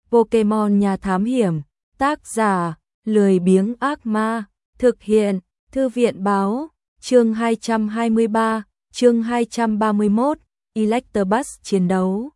Pokemon Nhà Thám Hiểm, tác giả, Lười Biếng Ác Ma, thực hiện, Thư viện Báo, chương 223, chương 231, Electabuzz chiến đấu.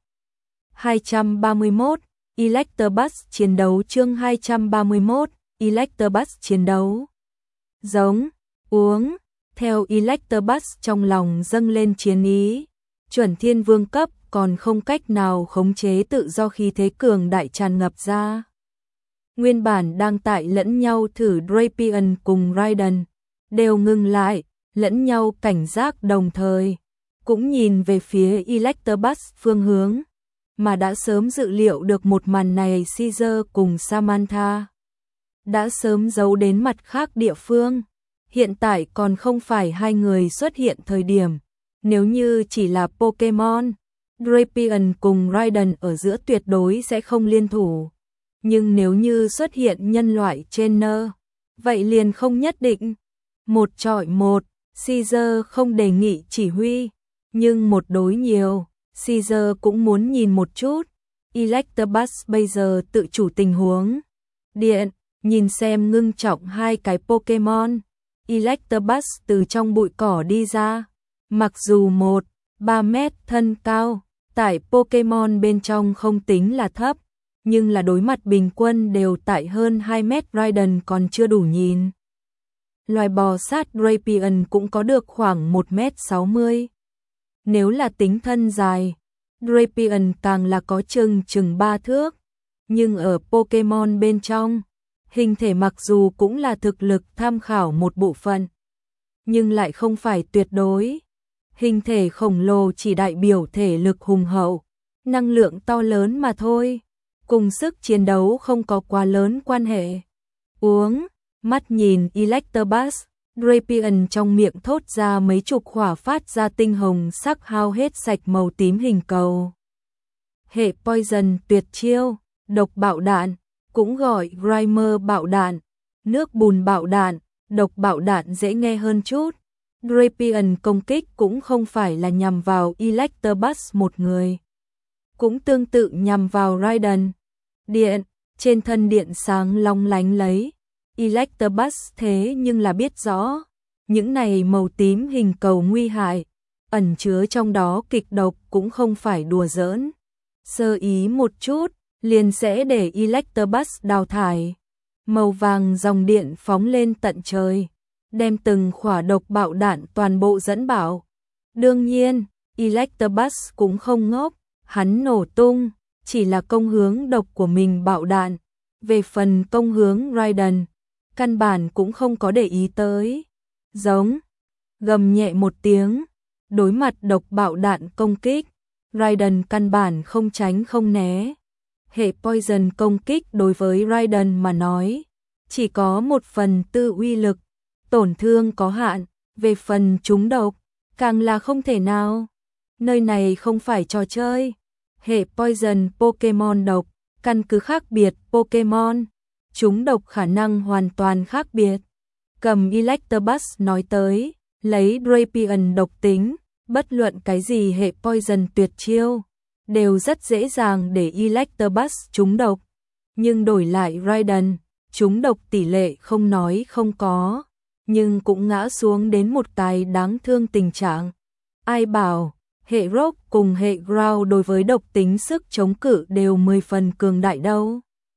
231, Electabuzz chiến đấu chương 231, Electabuzz chiến đấu. Giống, uống, theo Electabuzz trong lòng dâng lên chiến ý, chuẩn thiên vương cấp còn không cách nào khống chế tự do khí thế cường đại tràn ngập ra. Nguyên bản đang tại lẫn nhau thử Drapion cùng Raiden, đều ngừng lại, lẫn nhau cảnh giác đồng thời, cũng nhìn về phía Electabuzz phương hướng, mà đã sớm dự liệu được một màn này Caesar cùng Samantha. Đã sớm giấu đến mặt khác địa phương, hiện tại còn không phải hai người xuất hiện thời điểm, nếu như chỉ là Pokemon, Drapion cùng Raiden ở giữa tuyệt đối sẽ không liên thủ. Nhưng nếu như xuất hiện nhân loại trainer, vậy liền không nhất định. Một chọi một, Caesar không đề nghị chỉ huy, nhưng một đối nhiều, Caesar cũng muốn nhìn một chút. Electabuzz bây giờ tự chủ tình huống. Điện, nhìn xem ngưng trọng hai cái Pokemon. Electabuzz từ trong bụi cỏ đi ra. Mặc dù 1-3 mét thân cao, tại Pokemon bên trong không tính là thấp, nhưng là đối mặt bình quân đều tại hơn 2 mét Raiden còn chưa đủ nhìn. Loài bò sát Drapion cũng có được khoảng 1m60. Nếu là tính thân dài, Drapion càng là có chừng 3 thước. Nhưng ở Pokemon bên trong, hình thể mặc dù cũng là thực lực tham khảo một bộ phận, nhưng lại không phải tuyệt đối. Hình thể khổng lồ chỉ đại biểu thể lực hùng hậu, năng lượng to lớn mà thôi, cùng sức chiến đấu không có quá lớn quan hệ. Uống, mắt nhìn Electabuzz, Drapion trong miệng thốt ra mấy chục hỏa phát ra tinh hồng sắc hao hết sạch màu tím hình cầu. Hệ Poison tuyệt chiêu, độc bạo đạn, cũng gọi Grimer bạo đạn, nước bùn bạo đạn, độc bạo đạn dễ nghe hơn chút. Drapion công kích cũng không phải là nhằm vào Electabuzz một người, cũng tương tự nhằm vào Raiden. Điện, trên thân điện sáng long lánh lấy. Electabuzz thế nhưng là biết rõ, những này màu tím hình cầu nguy hại, ẩn chứa trong đó kịch độc cũng không phải đùa giỡn. Sơ ý một chút, liền sẽ để Electabuzz đào thải. Màu vàng dòng điện phóng lên tận trời, đem từng khỏa độc bạo đạn toàn bộ dẫn bảo. Đương nhiên, Electabuzz cũng không ngốc, hắn nổ tung, chỉ là công hướng độc của mình bạo đạn. Về phần công hướng Raiden, căn bản cũng không có để ý tới. Giống, gầm nhẹ một tiếng, đối mặt độc bạo đạn công kích, Raiden căn bản không tránh không né. Hệ Poison công kích đối với Raiden mà nói, chỉ có 1/4 uy lực, tổn thương có hạn, về phần trúng độc, càng là không thể nào. Nơi này không phải trò chơi. Hệ Poison Pokemon độc, căn cứ khác biệt Pokemon, trúng độc khả năng hoàn toàn khác biệt. Cầm Electabuzz nói tới, lấy Drapion độc tính, bất luận cái gì hệ Poison tuyệt chiêu, đều rất dễ dàng để Electabuzz trúng độc. Nhưng đổi lại Raiden, trúng độc tỷ lệ không nói không có, nhưng cũng ngã xuống đến một cái đáng thương tình trạng. Ai bảo, hệ Rock cùng hệ Ground đối với độc tính sức chống cự đều 10 phần cường đại đâu.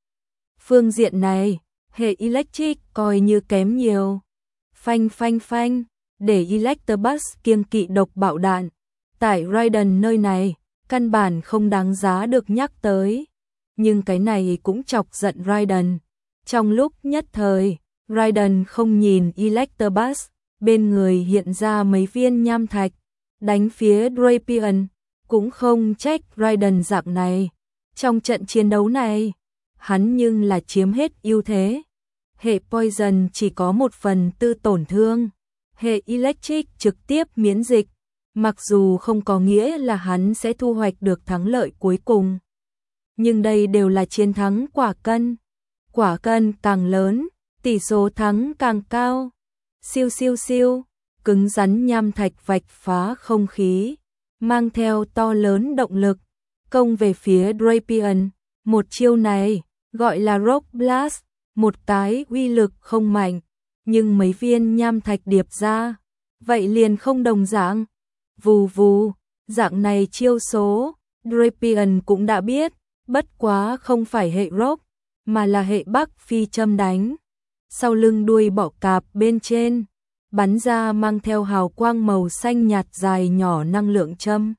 Phương diện này, hệ Electric coi như kém nhiều. Phanh phanh phanh, để Electabuzz kiêng kỵ độc bạo đạn. Tại Raiden nơi này, căn bản không đáng giá được nhắc tới. Nhưng cái này cũng chọc giận Raiden. Trong lúc nhất thời, Raiden không nhìn Electabuzz, bên người hiện ra mấy viên nham thạch, đánh phía Drapion, cũng không trách Raiden dạng này. Trong trận chiến đấu này, hắn nhưng là chiếm hết ưu thế. Hệ Poison chỉ có 1/4 tổn thương, hệ Electric trực tiếp miễn dịch, mặc dù không có nghĩa là hắn sẽ thu hoạch được thắng lợi cuối cùng. Nhưng đây đều là chiến thắng quả cân. Quả cân càng lớn, tỷ số thắng càng cao. Siêu siêu siêu, cứng rắn nham thạch vạch phá không khí, mang theo to lớn động lực, công về phía Drapion. Một chiêu này, gọi là Rock Blast, một cái uy lực không mạnh, nhưng mấy viên nham thạch điệp ra, vậy liền không đồng dạng. Vù vù, dạng này chiêu số, Drapion cũng đã biết, bất quá không phải hệ Rock, mà là hệ Bắc phi châm đánh. Sau lưng đuôi bọ cạp bên trên, bắn ra mang theo hào quang màu xanh nhạt dài nhỏ năng lượng châm.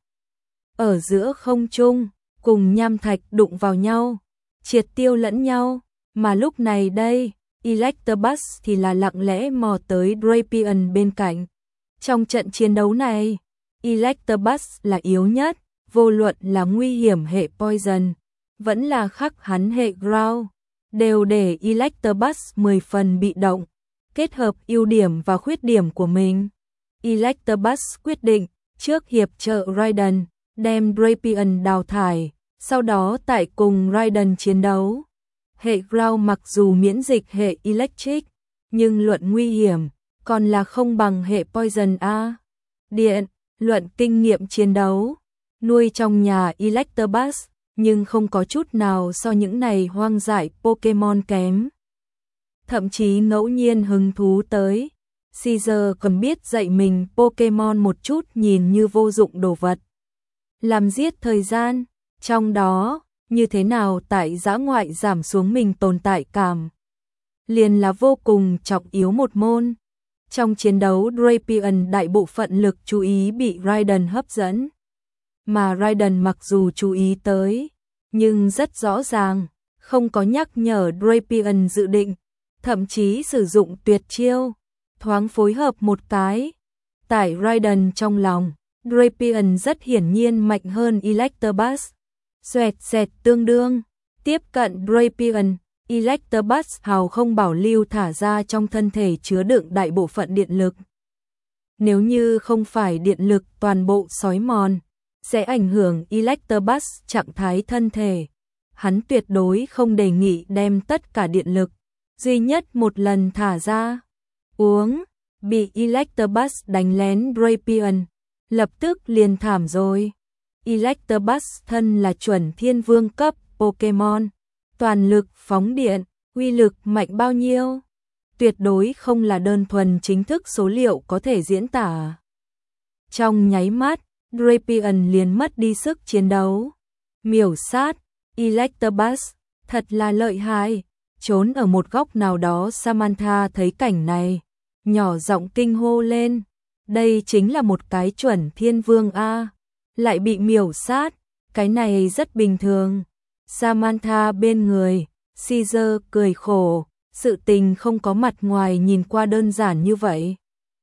Ở giữa không trung, cùng nham thạch đụng vào nhau, triệt tiêu lẫn nhau, mà lúc này đây, Electabuzz thì là lặng lẽ mò tới Drapion bên cạnh. Trong trận chiến đấu này, Electabuzz là yếu nhất, vô luận là nguy hiểm hệ Poison, vẫn là khắc hắn hệ Ground, đều để Electabuzz 10 phần bị động. Kết hợp ưu điểm và khuyết điểm của mình, Electabuzz quyết định trước hiệp trợ Raiden, đem Drapion đào thải, sau đó tại cùng Raiden chiến đấu. Hệ Ground mặc dù miễn dịch hệ Electric, nhưng luận nguy hiểm, còn là không bằng hệ Poison A. Điện, luận kinh nghiệm chiến đấu, nuôi trong nhà Electabuzz, nhưng không có chút nào so những này hoang dại Pokemon kém. Thậm chí ngẫu nhiên hứng thú tới, Caesar còn biết dạy mình Pokemon một chút nhìn như vô dụng đồ vật. Làm giết thời gian, trong đó, như thế nào tại dã ngoại giảm xuống mình tồn tại cảm. Liền là vô cùng trọng yếu một môn. Trong chiến đấu Drapion đại bộ phận lực chú ý bị Raiden hấp dẫn. Mà Raiden mặc dù chú ý tới, nhưng rất rõ ràng, không có nhắc nhở Drapion dự định, thậm chí sử dụng tuyệt chiêu, thoáng phối hợp một cái. Tại Raiden trong lòng, Drapion rất hiển nhiên mạnh hơn Electabuzz. Xoẹt xẹt tương đương, tiếp cận Drapion, Electabuzz hào không bảo lưu thả ra trong thân thể chứa đựng đại bộ phận điện lực. Nếu như không phải điện lực toàn bộ xói mòn, sẽ ảnh hưởng Electabuzz trạng thái thân thể. Hắn tuyệt đối không đề nghị đem tất cả điện lực, duy nhất một lần thả ra. Uống, bị Electabuzz đánh lén Drapion, lập tức liền thảm rồi. Electabuzz thân là chuẩn thiên vương cấp Pokemon, toàn lực phóng điện, uy lực mạnh bao nhiêu? Tuyệt đối không là đơn thuần chính thức số liệu có thể diễn tả. Trong nháy mắt, Drapion liền mất đi sức chiến đấu. Miểu sát, Electabuzz, thật là lợi hại. Trốn ở một góc nào đó Samantha thấy cảnh này, nhỏ giọng kinh hô lên. Đây chính là một cái chuẩn thiên vương A, lại bị miểu sát, cái này rất bình thường. Samantha bên người, Caesar cười khổ, sự tình không có mặt ngoài nhìn qua đơn giản như vậy.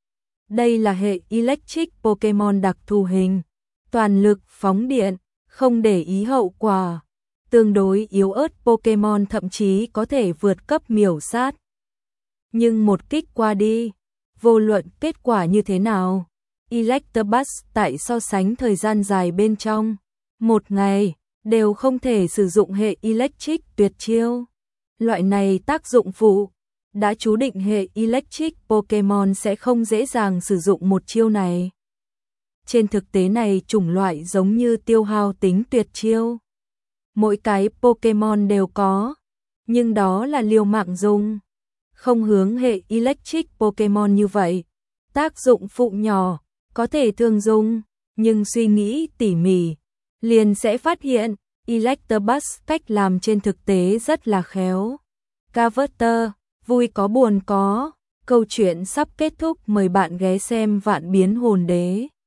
Đây là hệ Electric Pokemon đặc thù hình, toàn lực phóng điện, không để ý hậu quả. Tương đối yếu ớt Pokemon thậm chí có thể vượt cấp miểu sát. Nhưng một kích qua đi, vô luận kết quả như thế nào, Electabuzz tại so sánh thời gian dài bên trong, một ngày, đều không thể sử dụng hệ Electric tuyệt chiêu. Loại này tác dụng phụ, đã chú định hệ Electric Pokemon sẽ không dễ dàng sử dụng một chiêu này. Trên thực tế này chủng loại giống như tiêu hao tính tuyệt chiêu. Mỗi cái Pokemon đều có, nhưng đó là liều mạng dùng. Không hướng hệ Electric Pokemon như vậy. Tác dụng phụ nhỏ, có thể thường dùng, nhưng suy nghĩ tỉ mỉ, liền sẽ phát hiện, Electabuzz cách làm trên thực tế rất là khéo. Carver, vui có buồn có, câu chuyện sắp kết thúc, mời bạn ghé xem Vạn Biến Hồn Đế.